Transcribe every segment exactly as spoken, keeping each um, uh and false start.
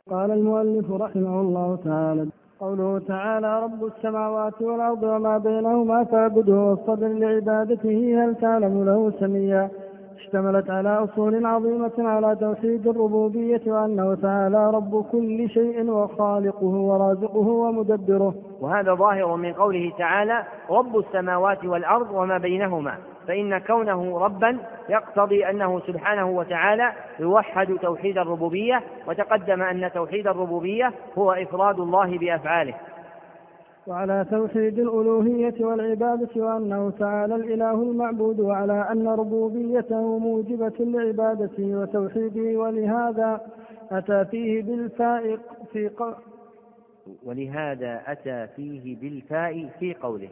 قال المؤلف رحمه الله تعالى: قوله تعالى: رب السماوات والأرض وما بينهما فاعبده واصطبر لعبادته هل تعلم له سميا، اشتملت على أصول عظيمة على توحيد الربوبية وأنه تعالى رب كل شيء وخالقه ورازقه ومدبره. وهذا ظاهر من قوله تعالى: رب السماوات والأرض وما بينهما، فإن كونه ربا يقتضي أنه سبحانه وتعالى يوحد توحيد الربوبية، وتقدم أن توحيد الربوبية هو إفراد الله بأفعاله. وعلى توحيد الألوهية والعبادة وأنه تعالى الإله المعبود، وعلى أن ربوبيته موجبة لعبادته وتوحيده، ولهذا أتى فيه بالفاء في قو... ولهذا أتى فيه بالفاء في قوله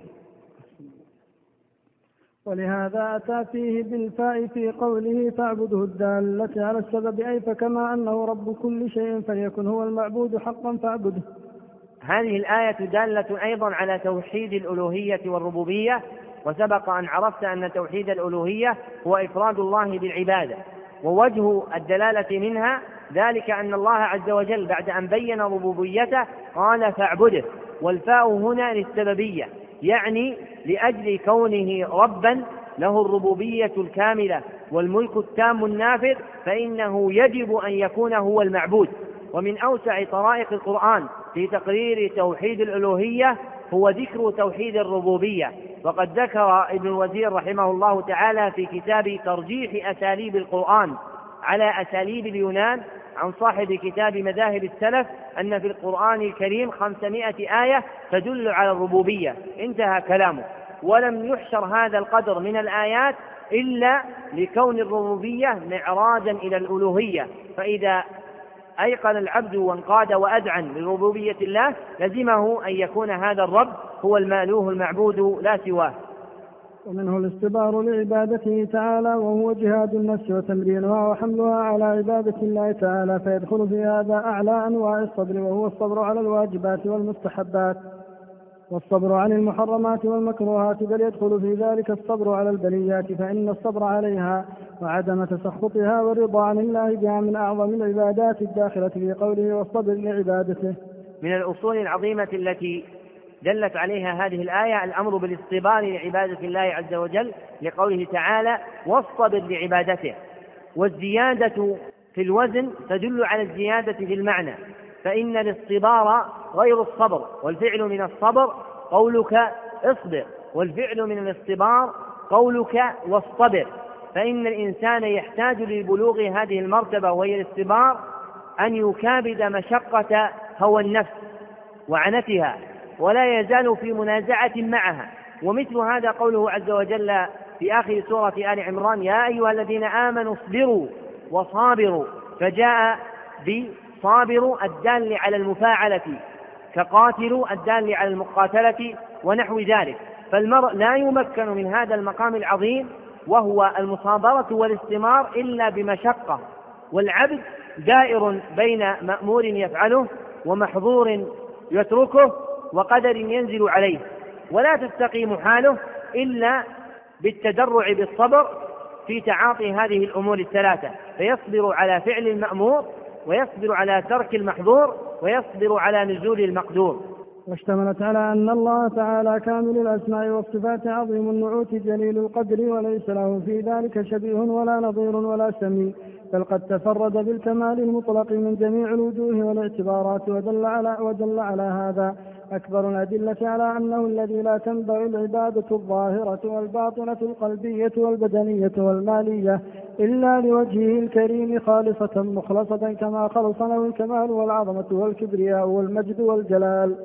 ولهذا أتى فيه بالفاء في قوله فاعبده الدالة على السبب، أي فكما أنه رب كل شيء فليكن هو المعبود حقا فاعبده. هذه الآية دالة أيضا على توحيد الألوهية والربوبية، وسبق أن عرفت أن توحيد الألوهية هو إفراد الله بالعبادة، ووجه الدلالة منها ذلك أن الله عز وجل بعد أن بين ربوبيته قال فاعبده، والفاء هنا للسببية، يعني لأجل كونه ربا له الربوبية الكاملة والملك التام النافذ، فإنه يجب أن يكون هو المعبود. ومن أوسع طرائق القرآن في تقرير توحيد الألوهية هو ذكر توحيد الربوبية، وقد ذكر ابن الوزير رحمه الله تعالى في كتاب ترجيح أساليب القرآن على أساليب اليونان عن صاحب كتاب مذاهب السلف أن في القرآن الكريم خمسمائة آية تدل على الربوبية، انتهى كلامه. ولم يحشر هذا القدر من الآيات إلا لكون الربوبية معراجا إلى الألوهية، فإذا أيقن العبد وانقاد وأذعن لربوبية الله لزمه أن يكون هذا الرب هو المألوه المعبود لا سواه. ومنه الاستبار لعبادته تعالى، وهو جهاد النفس وتمرينها وحملها على عبادة الله تعالى، فيدخل في هذا أعلى أنواع الصبر، وهو الصبر على الواجبات والمستحبات والصبر عن المحرمات والمكروهات، بل يدخل في ذلك الصبر على البليات، فإن الصبر عليها وعدم تسخطها والرضا عن الله بها من أعظم العبادات الداخلة في قوله واصطبر لعبادته. من الأصول العظيمة التي دلت عليها هذه الآية الأمر بالاصطبار لعبادة الله عز وجل، لقوله تعالى واصطبر لعبادته. والزيادة في الوزن تدل على الزيادة في المعنى، فإن الاصطبار غير الصبر، والفعل من الصبر قولك اصبر، والفعل من الاصطبار قولك واصطبر. فإن الإنسان يحتاج لبلوغ هذه المرتبة وهي الاصطبار أن يكابد مشقة هوى النفس وعنتها، ولا يزال في منازعة معها. ومثل هذا قوله عز وجل في آخر سورة آل عمران: يا أيها الذين آمنوا اصبروا وصابروا، فجاء بصابروا الدال على المفاعلة كقاتلوا الدال على المقاتلة ونحو ذلك. فالمرء لا يمكن من هذا المقام العظيم وهو المصابرة والاستمار إلا بمشقة، والعبد دائر بين مأمور يفعله ومحظور يتركه وقدر ينزل عليه، ولا تستقيم حاله إلا بالتدرع بالصبر في تعاطي هذه الأمور الثلاثة، فيصبر على فعل المأمور، ويصبر على ترك المحظور، ويصبر على نزول المقدور. واشتملت على أن الله تعالى كامل الأسماء والصفات عظيم النعوت جليل القدر، وليس له في ذلك شبيه ولا نظير ولا سمي، بل قد تفرد بالكمال المطلق من جميع الوجوه والاعتبارات، ودل على, ودل على هذا أكبر الأدلة على أنه الذي لا تنبغي العبادة الظاهرة والباطنة القلبية والبدنية والمالية إلا لوجهه الكريم خالصة مخلصة، كما خلص له الكمال والعظمة والكبرياء والمجد والجلال.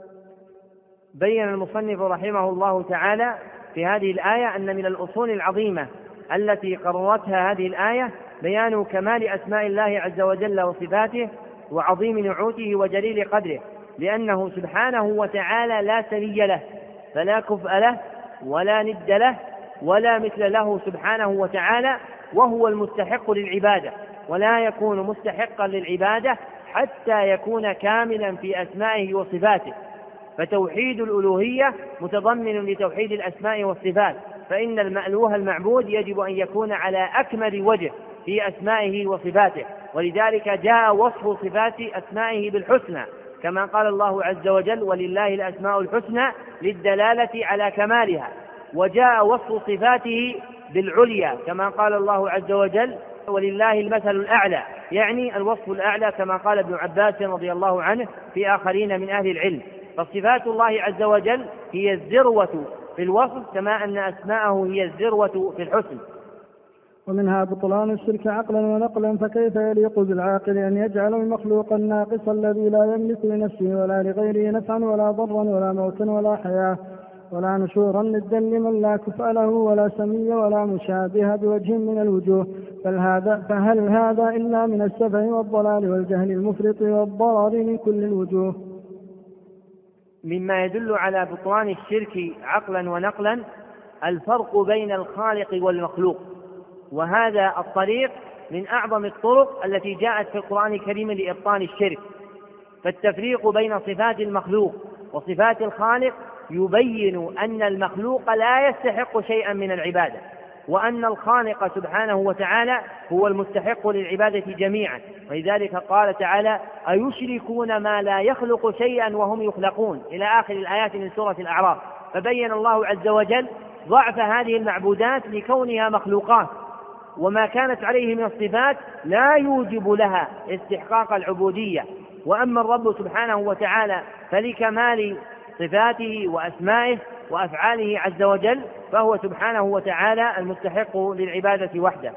بين المصنف رحمه الله تعالى في هذه الآية أن من الأصول العظيمة التي قررتها هذه الآية بيان كمال أسماء الله عز وجل وصفاته وعظيم نعوته وجليل قدره، لأنه سبحانه وتعالى لا سني له، فلا كفء له ولا ند له ولا مثل له سبحانه وتعالى، وهو المستحق للعبادة، ولا يكون مستحقا للعبادة حتى يكون كاملا في أسمائه وصفاته. فتوحيد الألوهية متضمن لتوحيد الأسماء والصفات، فإن المألوه المعبود يجب أن يكون على أكمل وجه في أسمائه وصفاته، ولذلك جاء وصف صفات أسمائه بالحسنى كما قال الله عز وجل ولله الأسماء الحسنى للدلالة على كمالها، وجاء وصف صفاته بالعليا كما قال الله عز وجل ولله المثل الأعلى، يعني الوصف الأعلى كما قال ابن عباس رضي الله عنه في آخرين من أهل العلم. فصفات الله عز وجل هي الذروة في الوصف كما أن أسماءه هي الذروة في الحسن. ومنها بطلان الشرك عقلا ونقلا، فكيف يليق بالعاقل أن يجعل المخلوق الناقص الذي لا يملك لنفسه ولا لغيره نفعا ولا ضرا ولا موتا ولا حياة ولا نشورا ندا لمن لا كفء له ولا سمي ولا مشابه بوجه من الوجوه، بل هذا فهل هذا إلا من السفه والضلال والجهل المفرط والضرر من كل الوجوه. مما يدل على بطلان الشرك عقلا ونقلا الفرق بين الخالق والمخلوق، وهذا الطريق من أعظم الطرق التي جاءت في القرآن الكريم لإبطال الشرك. فالتفريق بين صفات المخلوق وصفات الخالق يبين أن المخلوق لا يستحق شيئا من العبادة، وأن الخالق سبحانه وتعالى هو المستحق للعبادة جميعا. ولذلك قال تعالى أيشركون ما لا يخلق شيئا وهم يخلقون إلى آخر الآيات من سورة الأعراف. فبين الله عز وجل ضعف هذه المعبودات لكونها مخلوقات، وما كانت عليه من الصفات لا يوجب لها استحقاق العبودية. وأما الرب سبحانه وتعالى فلكمال صفاته وأسمائه وأفعاله عز وجل فهو سبحانه وتعالى المستحق للعبادة وحده.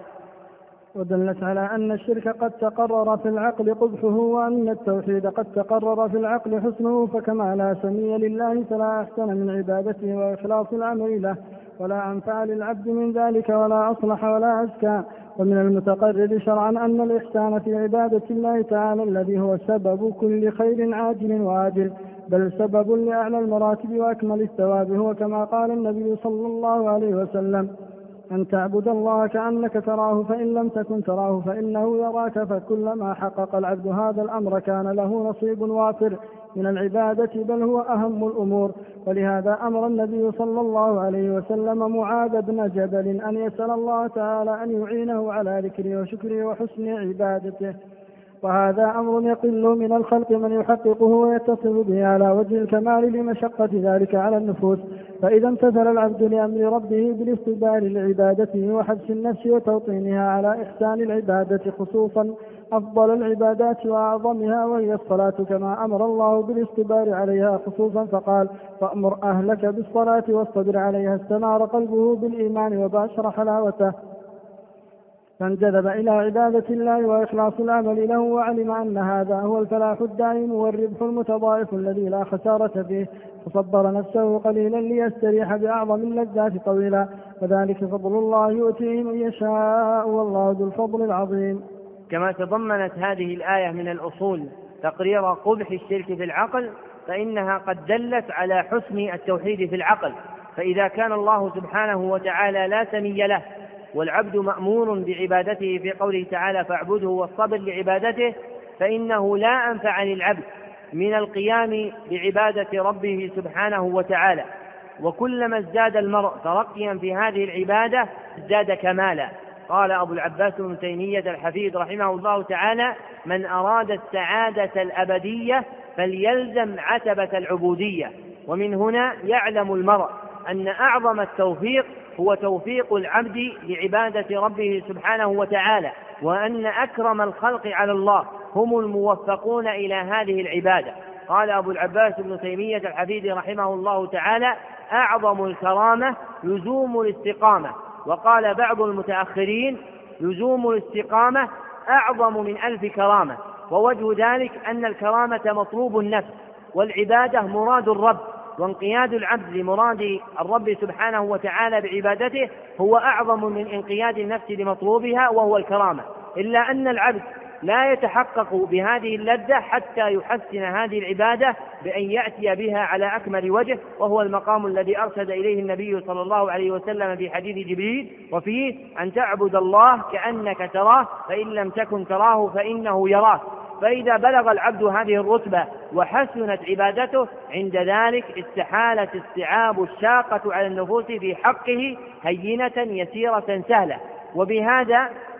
ودلت على أن الشرك قد تقرر في العقل قبحه، وأن التوحيد قد تقرر في العقل حسنه، فكما لا سمي لله فلا أحسن من عبادته وإخلاص العمل له، ولا أنفع للعبد من ذلك ولا أصلح ولا أزكى. ومن المتقرر شرعا أن الإحسان في عبادة الله تعالى الذي هو سبب كل خير عاجل وآجل، بل سبب لأعلى المراتب وأكمل الثواب، هو كما قال النبي صلى الله عليه وسلم أن تعبد الله كأنك تراه فإن لم تكن تراه فإنه يراك. فكلما حقق العبد هذا الأمر كان له نصيب وافر من العبادة، بل هو أهم الأمور. ولهذا أمر النبي صلى الله عليه وسلم معاذ بن جبل أن يسأل الله تعالى أن يعينه على ذكره وشكره وحسن عبادته. وهذا أمر يقل من الخلق من يحققه ويتصل به على وجه الكمال لمشقة ذلك على النفوس. فإذا امتثل العبد لأمر ربه بالاصطبار لعبادته وحبس النفس وتوطينها على إحسان العبادة، خصوصا أفضل العبادات وأعظمها وهي الصلاة، كما أمر الله بالاصطبار عليها خصوصا فقال فأمر أهلك بالصلاة واصطبر عليها، استنار قلبه بالإيمان وباشر حلاوته، فانجذب إلى عبادة الله وإخلاص العمل له، وعلم أن هذا هو الفلاح الدائم والربح المتضاعف الذي لا خسارة فيه، فصبر نفسه قليلا ليستريح بأعظم اللذات طويلا. وذلك فضل الله يؤتيه من يشاء والله ذو الفضل العظيم. كما تضمنت هذه الآية من الأصول تقرير قبح الشرك في العقل، فإنها قد دلت على حسن التوحيد في العقل. فإذا كان الله سبحانه وتعالى لا سمي له والعبد مأمور بعبادته في قوله تعالى فاعبده واصطبر لعبادته، فإنه لا أنفع للعبد من القيام بعبادة ربه سبحانه وتعالى. وكلما ازداد المرء ترقيا في هذه العبادة ازداد كمالا. قال أبو العباس بن تيمية الحفيد رحمه الله تعالى من أراد السعادة الأبدية فليلزم عتبة العبودية. ومن هنا يعلم المرء أن أعظم التوفيق هو توفيق العبد لعبادة ربه سبحانه وتعالى، وأن أكرم الخلق على الله هم الموفقون إلى هذه العبادة. قال أبو العباس بن تيمية الحفيد رحمه الله تعالى أعظم الكرامة لزوم الاستقامة. وقال بعض المتأخرين لزوم الاستقامة أعظم من ألف كرامة. ووجه ذلك أن الكرامة مطلوب النفس، والعبادة مراد الرب، وانقياد العبد لمراد الرب سبحانه وتعالى بعبادته هو أعظم من انقياد النفس لمطلوبها وهو الكرامة. إلا أن العبد لا يتحقق بهذه اللذة حتى يحسن هذه العبادة بأن يأتي بها على أكمل وجه، وهو المقام الذي أرشد إليه النبي صلى الله عليه وسلم في حديث جبريل، وفيه أن تعبد الله كأنك تراه فإن لم تكن تراه فإنه يراك. فإذا بلغ العبد هذه الرتبة وحسنت عبادته عند ذلك استحالت استيعاب الشاقة على النفوس في حقه هينة يسيرة سهلة. وبهذا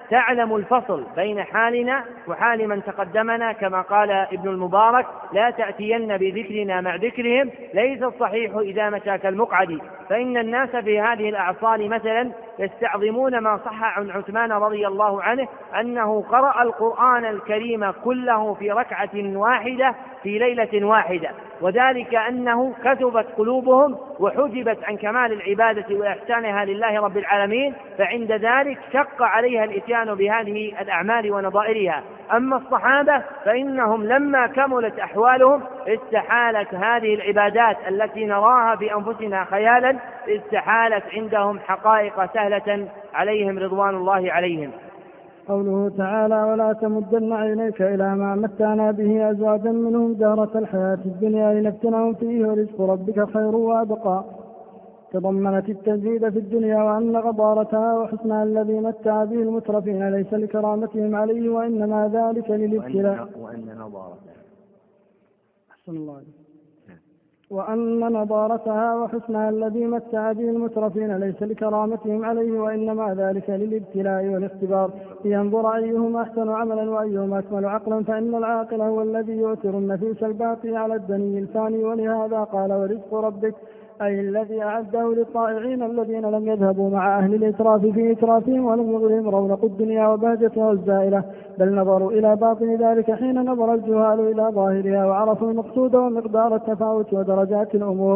تعلم الفصل بين حالنا وحال من تقدمنا، كما قال ابن المبارك: لا تأتين بذكرنا مع ذكرهم، ليس الصحيح إذا مشى كالمقعد. فإن الناس في هذه الأعصار مثلا يستعظمون ما صح عن عثمان رضي الله عنه أنه قرأ القرآن الكريم كله في ركعة واحدة في ليلة واحدة، وذلك أنه كتبت قلوبهم وحجبت عن كمال العبادة وإحسانها لله رب العالمين، فعند ذلك شق عليها الإتيان بهذه الأعمال ونظائرها. أما الصحابة فإنهم لما كملت أحوالهم استحالت هذه العبادات التي نراها في أنفسنا خيالا، استحالت عندهم حقائق سهلة عليهم رضوان الله عليهم. قوله تعالى: ولا تمدن عينيك إلى ما متعنا به أزواجا منهم دارة الحياة الدنيا لنفتنهم فيه ورزق ربك خير وأبقى، تضمنت التزهيد في الدنيا وأن غضارتها وحسنها الذي متع به المترفين ليس لكرامتهم عليه وإنما ذلك للابتلاء، وأن نضارتها أحسن الله وأن نضارتها وحسنها الذي متع به المترفين ليس لكرامتهم عليه وإنما ذلك للابتلاء والاختبار لينظر أيهم أحسن عملا وأيهم أكمل عقلا، فإن العاقل هو الذي يؤثر النفيس الباقي على الدني الفاني. ولهذا قال: ورزق ربك، أي الذي أعده للطائعين الذين لم يذهبوا مع أهل الإتراف في إترافهم ولم يغرهم رونق الدنيا وبهجتها الزائلة، بل نظروا إلى باطن ذلك حين نظر الجهال إلى ظاهرها وعرفوا المقصود ومقدار التفاوت ودرجات الأمور.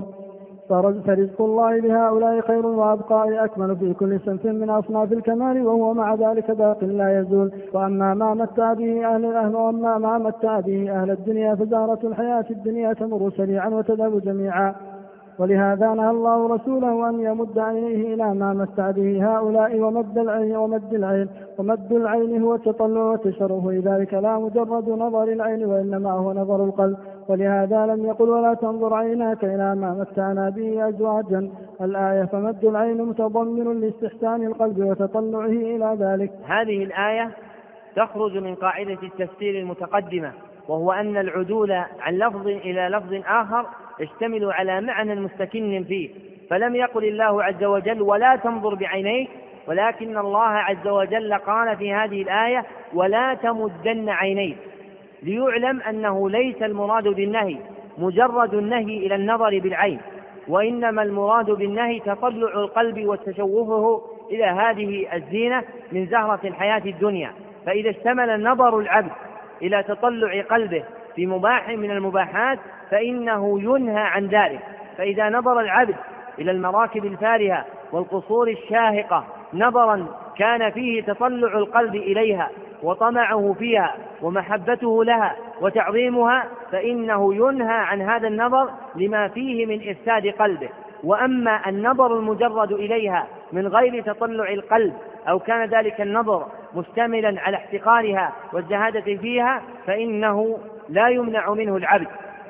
فرزق الله لهؤلاء خير وأبقى أكمل في كل صنف من أصناف الكمال، وهو مع ذلك باق لا يزول. وأما ما متع به أهل الأهل وأما ما متع به أهل الدنيا فزارة الحياة الدنيا تمر سريعا وتذهب جميعا. ولهذا نهى الله رسوله أن يمد عينيه إلى ما متع به هؤلاء ومد العين ومد العين ومد العين هو التطلع وتشرف، لذلك لا مجرد نظر العين وإنما هو نظر القلب. ولهذا لم يقل: ولا تنظر عيناك إلى ما متعنا به أزواجا الآية، فمد العين متضمن لاستحسان القلب وتطلعه إلى ذلك. هذه الآية تخرج من قاعدة التفسير المتقدمة، وهو أن العدول عن لفظ إلى لفظ آخر يشتمل على معنى مستكن فيه، فلم يقل الله عز وجل: ولا تنظر بعينيك، ولكن الله عز وجل قال في هذه الآية: ولا تمدن عينيك، ليعلم أنه ليس المراد بالنهي مجرد النهي إلى النظر بالعين، وإنما المراد بالنهي تطلع القلب وتشوفه إلى هذه الزينة من زهرة الحياة الدنيا. فإذا اشتمل نظر العبد إلى تطلع قلبه في مباح من المباحات فإنه ينهى عن ذلك. فإذا نظر العبد إلى المراكب الفارهة والقصور الشاهقة نظرا كان فيه تطلع القلب إليها وطمعه فيها ومحبته لها وتعظيمها، فإنه ينهى عن هذا النظر لما فيه من إفساد قلبه. وأما النظر المجرد إليها من غير تطلع القلب، أو كان ذلك النظر مشتملا على احتقارها والزهادة فيها، فإنه لا يمنع منه العبد.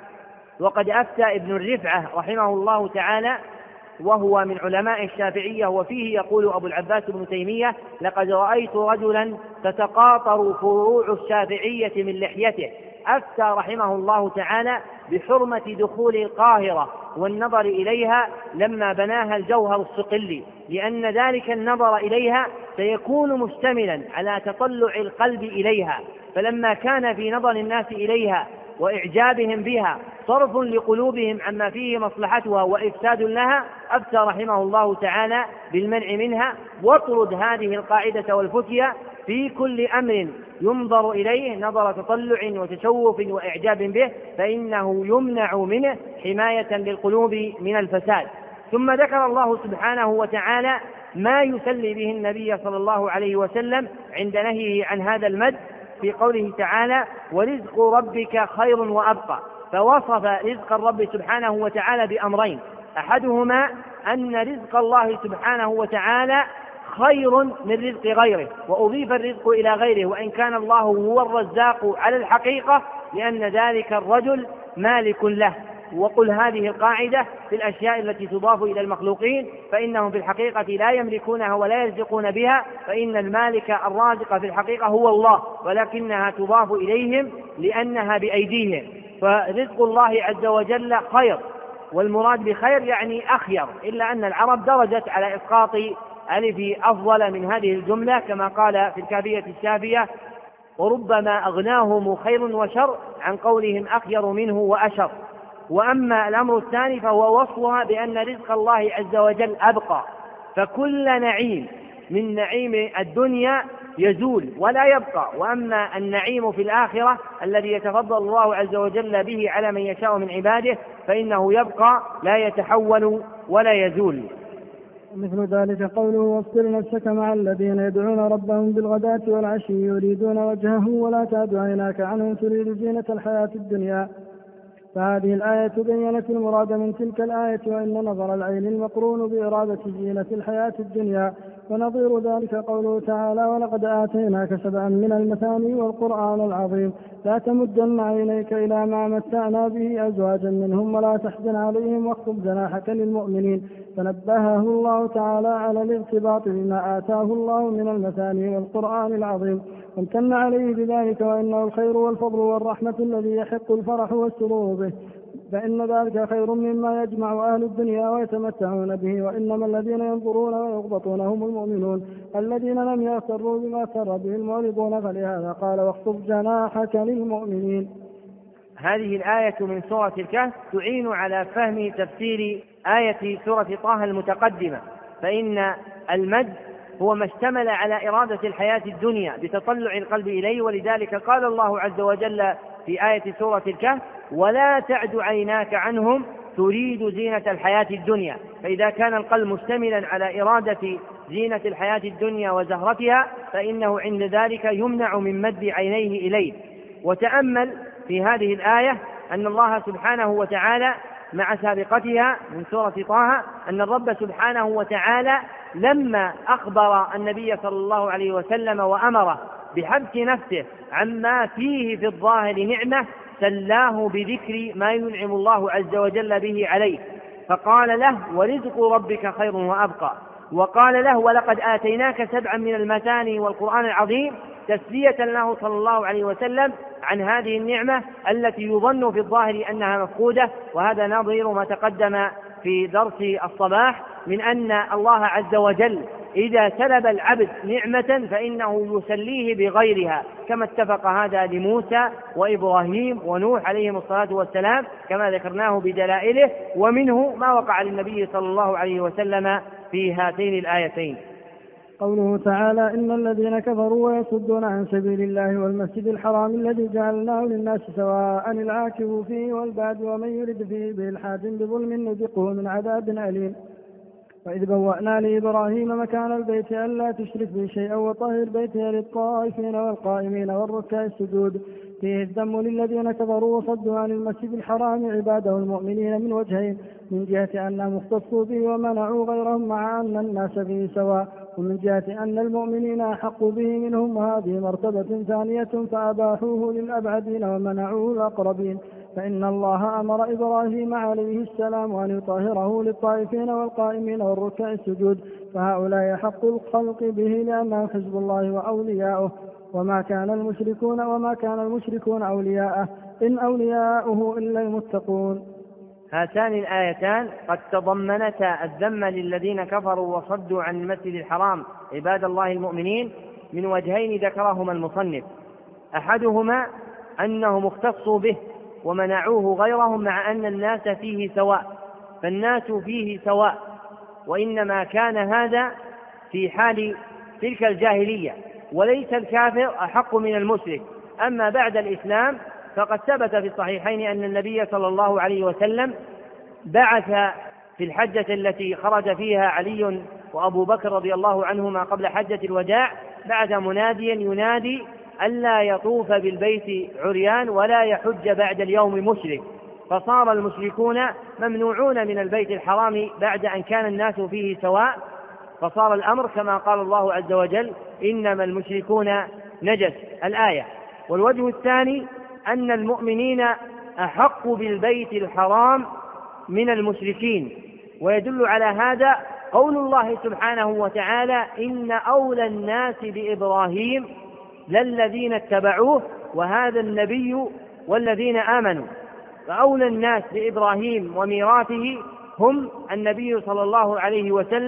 وقد أفتى ابن الرفعة رحمه الله تعالى وهو من علماء الشافعية، وفيه يقول أبو العباس بن تيمية: لقد رأيت رجلا تتقاطر فروع الشافعية من لحيته. أفتى رحمه الله تعالى بحرمة دخول القاهرة والنظر إليها لما بناها الجوهر الصقلي، لأن ذلك النظر إليها سيكون مشتملا على تطلع القلب إليها، فلما كان في نظر الناس إليها وإعجابهم بها صرف لقلوبهم عما فيه مصلحتها وإفساد لها، أفتى رحمه الله تعالى بالمنع منها. واطرد هذه القاعدة والفتية في كل أمر ينظر إليه نظر تطلع وتشوف وإعجاب به، فإنه يمنع منه حماية للقلوب من الفساد. ثم ذكر الله سبحانه وتعالى ما يسلي به النبي صلى الله عليه وسلم عند نهيه عن هذا المد في قوله تعالى: ورزق ربك خير وأبقى. فوصف رزق الرب سبحانه وتعالى بأمرين: أحدهما أن رزق الله سبحانه وتعالى خير من رزق غيره، وأضيف الرزق إلى غيره وإن كان الله هو الرزاق على الحقيقة، لأن ذلك الرجل مالك له. وقل هذه القاعدة في الأشياء التي تضاف إلى المخلوقين فإنهم في الحقيقة لا يملكونها ولا يرزقون بها، فإن المالك الرازق في الحقيقة هو الله، ولكنها تضاف إليهم لأنها بأيديهم. فرزق الله عز وجل خير، والمراد بخير يعني أخير، إلا أن العرب درجت على إسقاط ألف أفضل من هذه الجملة كما قال في الكافية الشافية: وربما أغناهم خير وشر عن قولهم أخير منه وأشر. وأما الأمر الثاني فهو وصفها بأن رزق الله عز وجل أبقى، فكل نعيم من نعيم الدنيا يزول ولا يبقى، وأما النعيم في الآخرة الذي يتفضل الله عز وجل به على من يشاء من عباده فإنه يبقى لا يتحول ولا يزول. مثل ذلك قوله: واصبر نفسك مع الذين يدعون ربهم بالغداة والعشي يريدون وجهه ولا تعد عيناك عنهم تريد زينة الحياة الدنيا. فهذه الآية بينت المراد من تلك الآية، وإن نظر العين المقرون بإرادة زينة الحياة الدنيا. ونظير ذلك قوله تعالى: ولقد آتيناك سبعا من المثاني والقرآن العظيم لا تمدن عينيك إلى ما متعنا به أزواجا منهم ولا تحزن عليهم واخفض جناحك للمؤمنين. فنبهه الله تعالى على الارتباط بما آتاه الله من المثاني والقرآن العظيم، وامتن عليه بذلك، وإنه الخير والفضل والرحمة الذي يحق الفرح والسرور به، فإن ذلك خير مما يجمع أهل الدنيا ويتمتعون به. وإنما الذين ينظرون ويغبطون هم المؤمنون الذين لم يغتروا بما سر به المعرضون، فلهذا قال: واخفض جناحك للمؤمنين. هذه الآية من سورة الكهف تعين على فهم تفسير آية سورة طه المتقدمة، فإن المد هو ما اشتمل على إرادة الحياة الدنيا بتطلع القلب إليه، ولذلك قال الله عز وجل في آية سورة الكهف: ولا تعد عيناك عنهم تريد زينة الحياة الدنيا. فإذا كان القلب مشتملا على إرادة زينة الحياة الدنيا وزهرتها فإنه عند ذلك يمنع من مد عينيه إليه. وتأمل في هذه الآية أن الله سبحانه وتعالى مع سابقتها من سورة طه أن الرب سبحانه وتعالى لما أخبر النبي صلى الله عليه وسلم وأمره بحبس نفسه عما فيه في الظاهر نعمة سلاه بذكر ما ينعم الله عز وجل به عليه، فقال له: ورزق ربك خير وأبقى. وقال له: ولقد آتيناك سبعا من المثاني والقرآن العظيم، تسلية له صلى الله عليه وسلم عن هذه النعمة التي يظن في الظاهر أنها مفقودة. وهذا نظير ما تقدم في درس الصباح من أن الله عز وجل إذا سلب العبد نعمة فإنه يسليه بغيرها، كما اتفق هذا لموسى وإبراهيم ونوح عليهم الصلاة والسلام كما ذكرناه بدلائله، ومنه ما وقع للنبي صلى الله عليه وسلم في هاتين الآيتين. قوله تعالى: إن الذين كفروا ويصدون عن سبيل الله والمسجد الحرام الذي جعلناه للناس سواء العاكف فيه والباد ومن يرد فيه بإلحاد بظلم نذقه من عذاب أليم. وإذ بوأنا لإبراهيم مكان البيت ألا تشرك بي شيئا وطهر بيتي للطائفين والقائمين والركع السجود. فيه الذم للذين كفروا وصدوا عن المسجد الحرام عباده المؤمنين من وجهين: من جهة أنهم اختصوا به ومنعوا غيرهم مع أن الناس فيه سواء، ومن جهة أن المؤمنين أحق به منهم، وهذه مرتبة ثانية فأباحوه للأبعدين ومنعوه الأقربين. فإن الله أمر إبراهيم عليه السلام أن يطهره للطائفين والقائمين والركع السجود، فهؤلاء حق الخلق به لأنهم حزب الله وأولياؤه، وما كان المشركون وما كان المشركون أولياءه إن أولياؤه إلا المتقون. هاتان الآيتان قد تضمنتا الذم للذين كفروا وصدوا عن المسجد الحرام عباد الله المؤمنين من وجهين ذكرهما المصنف: أحدهما أنهم اختصوا به ومنعوه غيرهم مع أن الناس فيه سواء، فالناس فيه سواء، وإنما كان هذا في حال تلك الجاهلية، وليس الكافر أحق من المشرك. أما بعد الإسلام فقد ثبت في الصحيحين أن النبي صلى الله عليه وسلم بعث في الحجة التي خرج فيها علي وأبو بكر رضي الله عنهما قبل حجة الوداع، بعث مناديا ينادي ألا يطوف بالبيت عريان ولا يحج بعد اليوم مشرك، فصار المشركون ممنوعون من البيت الحرام بعد أن كان الناس فيه سواء، فصار الأمر كما قال الله عز وجل: إنما المشركون نجس، الآية. والوجه الثاني أن المؤمنين أحق بالبيت الحرام من المشركين، ويدل على هذا قول الله سبحانه وتعالى: إن أولى الناس بإبراهيم للذين اتبعوه وهذا النبي والذين آمنوا. فأولى الناس بإبراهيم وميراثه هم النبي صلى الله عليه وسلم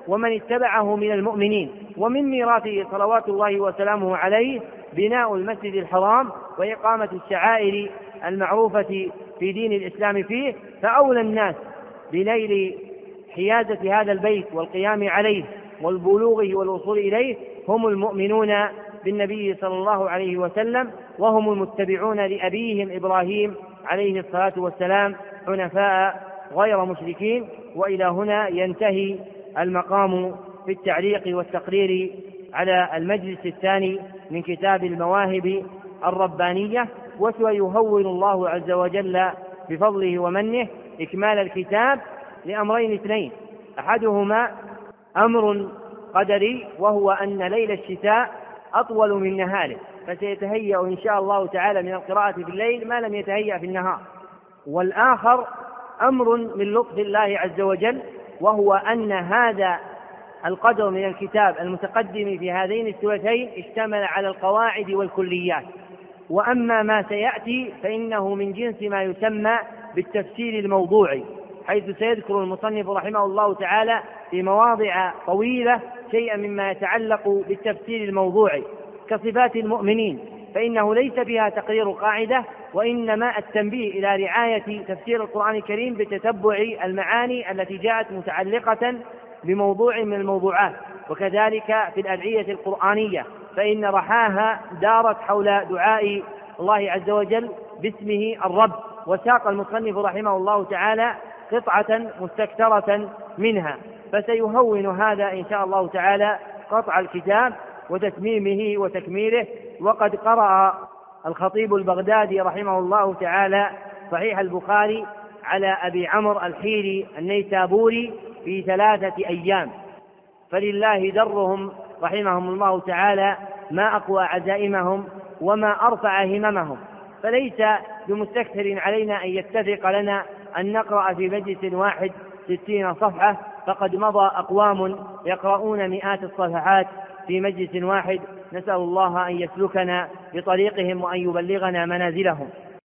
ومن اتبعه من المؤمنين. ومن ميراثه صلوات الله وسلامه عليه بناء المسجد الحرام وإقامة الشعائر المعروفة في دين الإسلام فيه، فأولى الناس بنيل حيازة هذا البيت والقيام عليه والبلوغ والوصول إليه هم المؤمنون بالنبي صلى الله عليه وسلم، وهم المتبعون لأبيهم إبراهيم عليه الصلاة والسلام حنفاء غير مشركين. وإلى هنا ينتهي المقام في التعليق والتقرير على المجلس الثاني من كتاب المواهب الربانية. وسيهون الله عز وجل بفضله ومنه إكمال الكتاب لأمرين اثنين، أحدهما أمر قدري وهو أن ليل الشتاء أطول من نهاره، فسيتهيأ إن شاء الله تعالى من القراءة في الليل ما لم يتهيأ في النهار. والآخر أمر من لطف الله عز وجل، وهو أن هذا القدر من الكتاب المتقدم في هذين السورتين اشتمل على القواعد والكليات، وأما ما سيأتي فإنه من جنس ما يسمى بالتفسير الموضوعي، حيث سيذكر المصنف رحمه الله تعالى في مواضع طويلة شيئا مما يتعلق بالتفسير الموضوعي كصفات المؤمنين، فإنه ليس فيها تقرير قاعدة، وإنما التنبيه إلى رعاية تفسير القرآن الكريم بتتبع المعاني التي جاءت متعلقة بموضوع من الموضوعات. وكذلك في الأدعية القرآنية فإن رحاها دارت حول دعاء الله عز وجل باسمه الرب، وساق المصنف رحمه الله تعالى قطعة مستكثرة منها، فسيهون هذا إن شاء الله تعالى قطع الكتاب وتتميمه وتكميله. وقد قرأ الخطيب البغدادي رحمه الله تعالى صحيح البخاري على أبي عمرو الحيري النيسابوري في ثلاثة أيام، فلله درهم رحمهم الله تعالى ما أقوى عزائمهم وما أرفع هممهم، فليس بمستكثر علينا أن يتفق لنا أن نقرأ في مجلس واحد ستين صفحة، فقد مضى أقوام يقرؤون مئات الصفحات في مجلس واحد، نسأل الله أن يسلكنا بطريقهم وأن يبلغنا منازلهم.